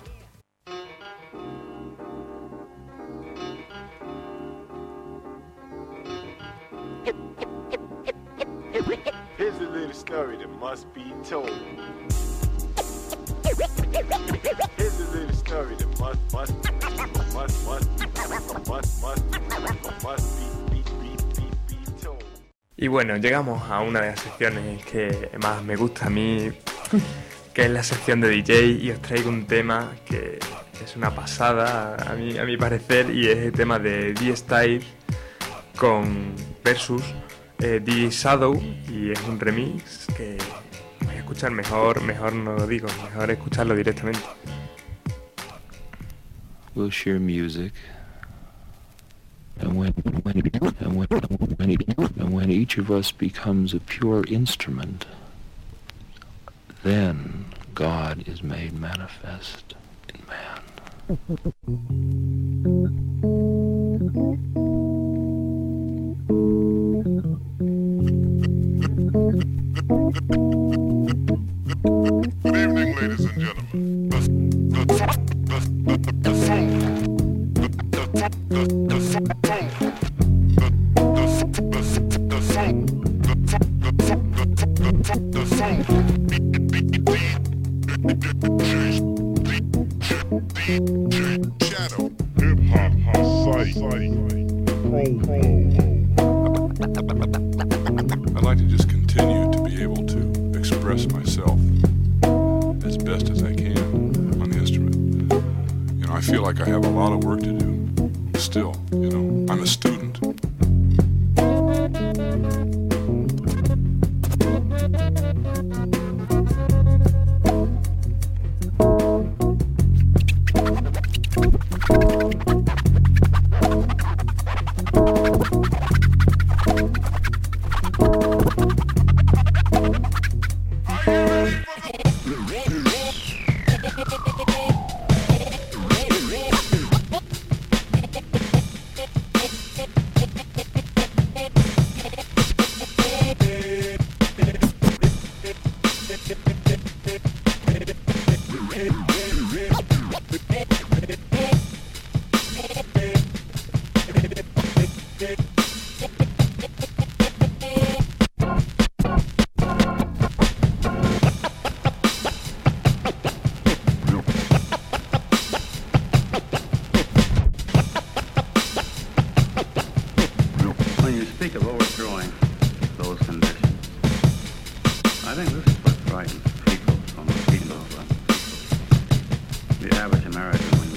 Here's a little story that must be told. Here's a little story that must be told. Y bueno, llegamos a una de las secciones que más me gusta a mí, que es la sección de DJ, y os traigo un tema que es una pasada a mi parecer, y es el tema de D-Style con Versus DJ Shadow, y es un remix que voy a escuchar mejor no lo digo, mejor escucharlo directamente. We'll share music, and when each of us becomes a pure instrument, then God is made manifest in man. Good evening, ladies and gentlemen. Shadow, hip hop, I'd like to just continue to be able to express myself as best as I can on the instrument. You know, I feel like I have a lot of work to do still, you know. I'm a student.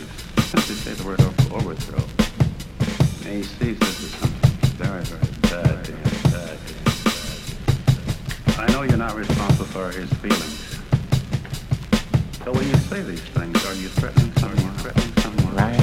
He sees this as something very, very bad. know you're not responsible for his feelings. So when you say these things, are you threatening someone? Right.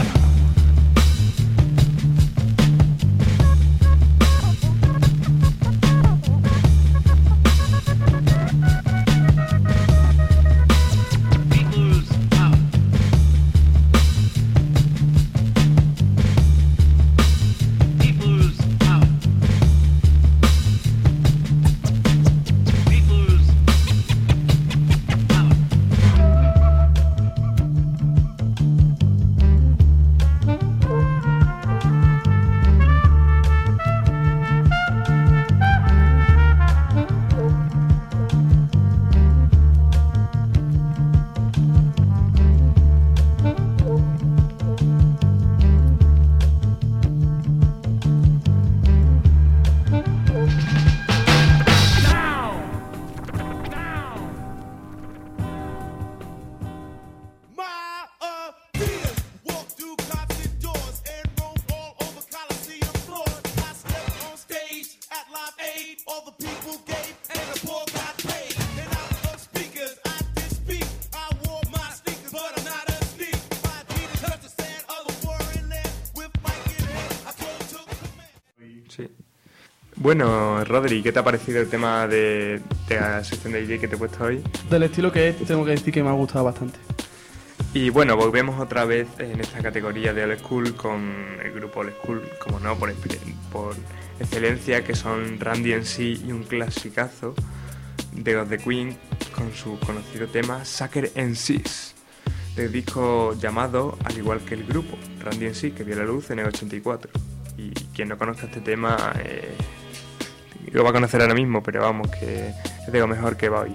Sí. Bueno, Rodri, ¿qué te ha parecido el tema de la sección de DJ que te he puesto hoy? Del estilo que es, tengo que decir que me ha gustado bastante. Y bueno, volvemos otra vez en esta categoría de Old School con el grupo Old School, como no, por excelencia, que son Randy MC y un clasicazo de los The Queen con su conocido tema Sucker MCs, del disco llamado, al igual que el grupo, Randy MC, que vio la luz en el 84. Y quien no conozca este tema lo va a conocer ahora mismo, pero vamos, que es de lo mejor que va a oír.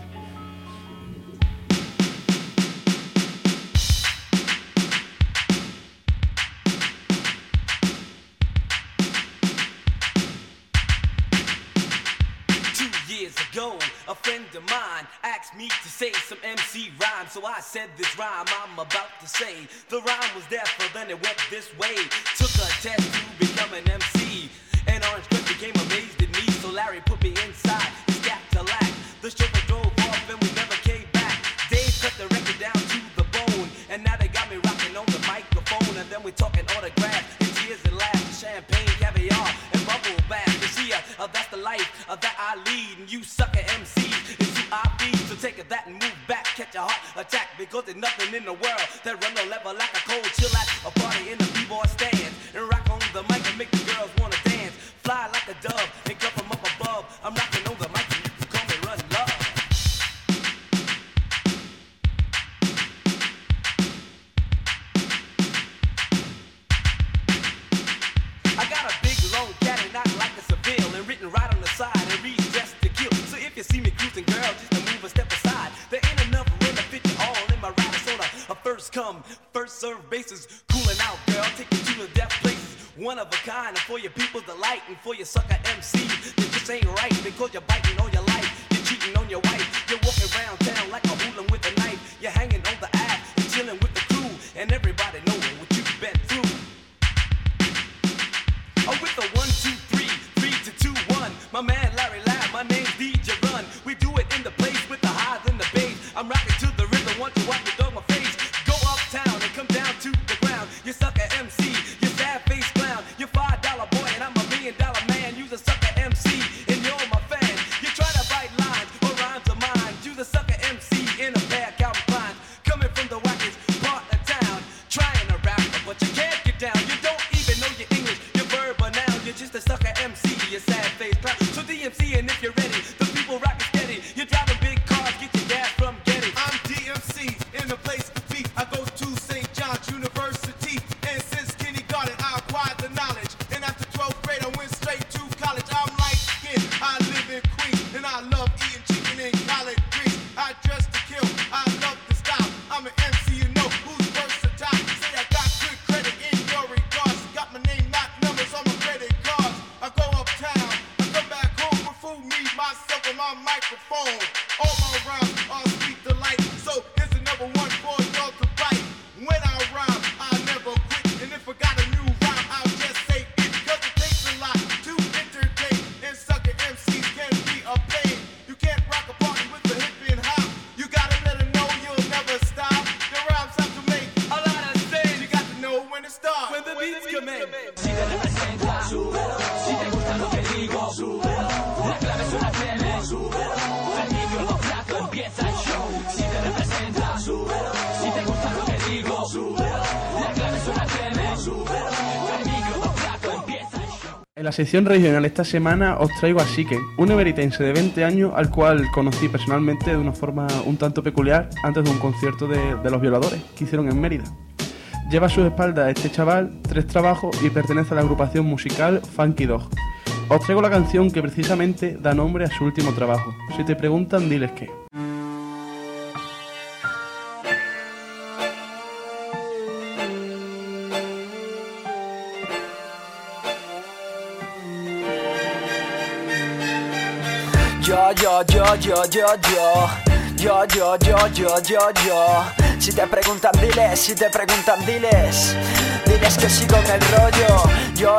A friend of mine asked me to say some MC rhyme, so I said this rhyme I'm about to say. The rhyme was there, but then it went this way. Took a test to become an MC, and Orange Cliff became amazed at me. So Larry put me inside his Cadillac. The chauffeur drove off and we never came back. Dave cut the record down to the bone, and now they got me rocking on the microphone. And then we're talking autographs, and tears and laughs, champagne, caviar, and bubble bath. You see, that's the life that I lead, and you sucker MCs is who I feed. So take that and move back, catch a heart attack, because there's nothing in the world that run the level like a cold chill at a party in the b-boy stand, and rock on the mic and make the girls wanna dance, fly like a dove and come from up above. I'm rocking on the mic and you can call me Run Love. I got a big long caddy, not like a Seville, and written right on the side and reads Dressed to Kill. So if you see me cruising, girl, just to move a step aside. There ain't enough room to fit you all in my ride. It's on a first come, first serve basis. Cooling out, girl, take you to the death places. One of a kind, and for your people's delight, and for your sucker MCs, it just ain't right, because you're biting on your life, you're cheating on your wife, you're walking around town like a hooligan with a knife, you're hanging on the ass and chilling with the crew, and everybody knows what you've been through. Oh, with the 1, 2, 3, 3 to 2, 1. My man Larry Lab, my name's DJ Run. We do it in the place with the highs and the bass. I'm rocking to the rhythm, want you watch me dog my face. Go uptown and come down to the ground. You sucker MC, you sad face clown. You're $5 boy and I'm $1 million man. You's a sucker MC and you're my fan. You try to bite lines or rhymes of mine. You's a sucker MC in a pair of Calvin Kleins. Coming from the wackest part of town, trying to rap, but you can't get down. You don't even know your English, your verb or noun. You're just a sucker MC, you sad face clown. So DMC, and if you're ready, the people rock it steady. You're driving big cars, get your gas from Getty. I'm DMC in the place to be. I go to St. John's University, and since kindergarten I acquired the knowledge. And after 12th grade I went straight to college. I'm light skinned, I live in Queens, and I love eating chicken and collard greens. I dress to kill, I love the style. I'm an MC, you know who's versatile. Say I got good credit in your regards. Got my name, not numbers on my credit cards. I go uptown, I come back home with fool me, myself, and my microphone. All my rhymes are sweet delight. So here's another one for y'all to bite. When I rhyme, I never quit. And if I got a new rhyme, I'll just say it. Cause it takes a lot to entertain. And sucker MCs can be a pain. You can't rock a la sección regional esta semana os traigo a Siken, un emeritense de 20 años al cual conocí personalmente de una forma un tanto peculiar antes de un concierto de Los Violadores que hicieron en Mérida. Lleva a sus espaldas este chaval 3 trabajos y pertenece a la agrupación musical Funky Dog. Os traigo la canción que precisamente da nombre a su último trabajo. Si te preguntan, diles qué. Yo. Si te preguntan, diles, diles que sigo en el rollo. Yo.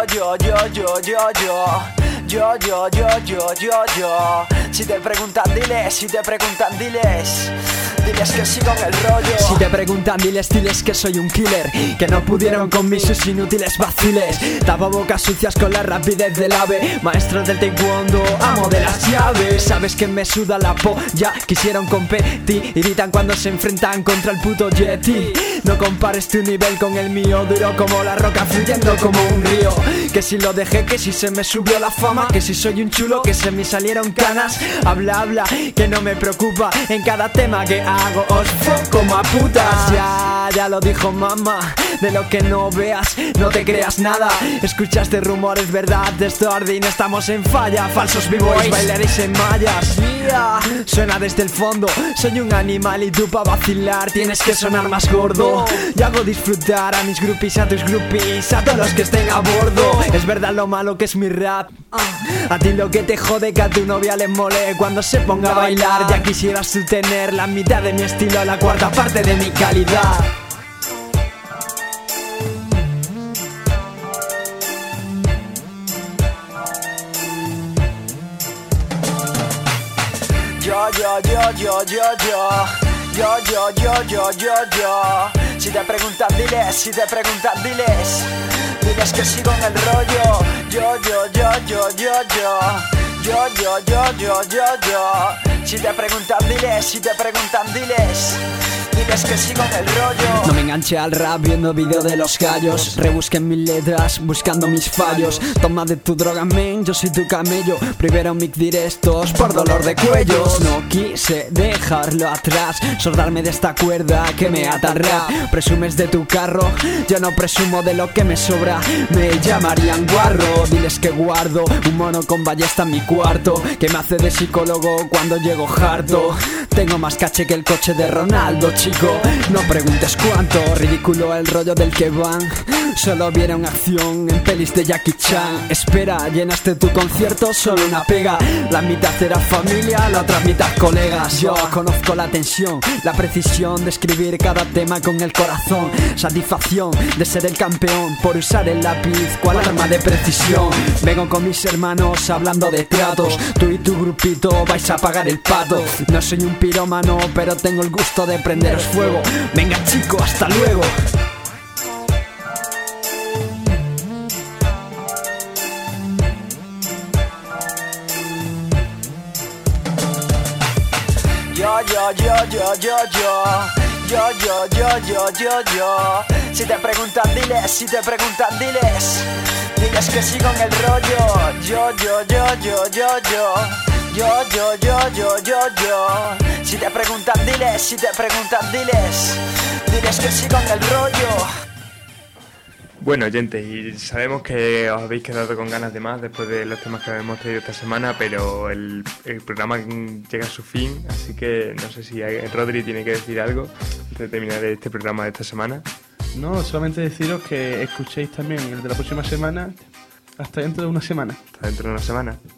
Si te preguntan, diles, diles que sigo en el rollo. Si te preguntan, diles que soy un killer, que no pudieron con mis sus inútiles vaciles. Tapa bocas sucias con la rapidez del ave, maestro del taekwondo, amo de las llaves. Sabes que me suda la polla, quisieron competir, irritan cuando se enfrentan contra el puto Yeti. No compares tu nivel con el mío, duro como la roca fluyendo como un río. Que si lo dejé, que si se me subió la fama, que si soy un chulo, que se me salieron canas. Habla, que no me preocupa, en cada tema que hago os foco como a putas. Ya lo dijo mamá, de lo que no veas, no te creas nada. Escuchaste rumores, verdad, de Stordin, estamos en falla. Falsos b-boys, bailaréis en mallas. Suena desde el fondo, soy un animal y tú pa' vacilar tienes que sonar más gordo. Yo hago disfrutar a mis groupies, a tus groupies, a todos los que estén a bordo. Es verdad lo malo que es mi rap, a ti lo que te jode que a tu novia le mole cuando se ponga a bailar. Ya quisieras tú tener la mitad de mi estilo, la cuarta parte de mi calidad. Yo. Si te preguntan, diles, diles que sigo en el rollo. Yo. Si te preguntan, diles, diles que sigo en el rollo. No me enganché al rap viendo vídeo de los gallos, rebusqué en mis letras buscando mis fallos. Toma de tu droga, men, yo soy tu camello. Primero mic directos por dolor de cuellos. No quise dejarlo atrás, soltarme de esta cuerda que me ata al rap. Presumes de tu carro, yo no presumo de lo que me sobra. Me llamarían guarro, diles que guardo un mono con ballesta en mi cuarto, que me hace de psicólogo cuando llego harto. Tengo más caché que el coche de Ronaldo, chico, no preguntes cuánto. Ridículo el rollo del que van, solo vieron acción en pelis de Jackie Chan. Espera, llenaste tu concierto, solo una pega. La mitad era familia, la otra mitad colegas. Yo conozco la tensión, la precisión de escribir cada tema con el corazón. Satisfacción de ser el campeón por usar el lápiz cual arma de precisión. Vengo con mis hermanos hablando de tratos, tú y tu grupito vais a pagar el pato. No soy un pirómano, pero tengo el gusto de prenderos fuego. Venga chico, hasta luego. Yo. Si te preguntan, diles, diles que sigo en el rollo. Yo. Si te preguntan, diles, diles que sigo en el rollo. Bueno, oyentes, y sabemos que os habéis quedado con ganas de más después de los temas que hemos traído esta semana, pero el programa llega a su fin, así que no sé si Rodri tiene que decir algo antes de terminar este programa de esta semana. No, solamente deciros que escuchéis también el de la próxima semana hasta dentro de una semana. Hasta dentro de una semana.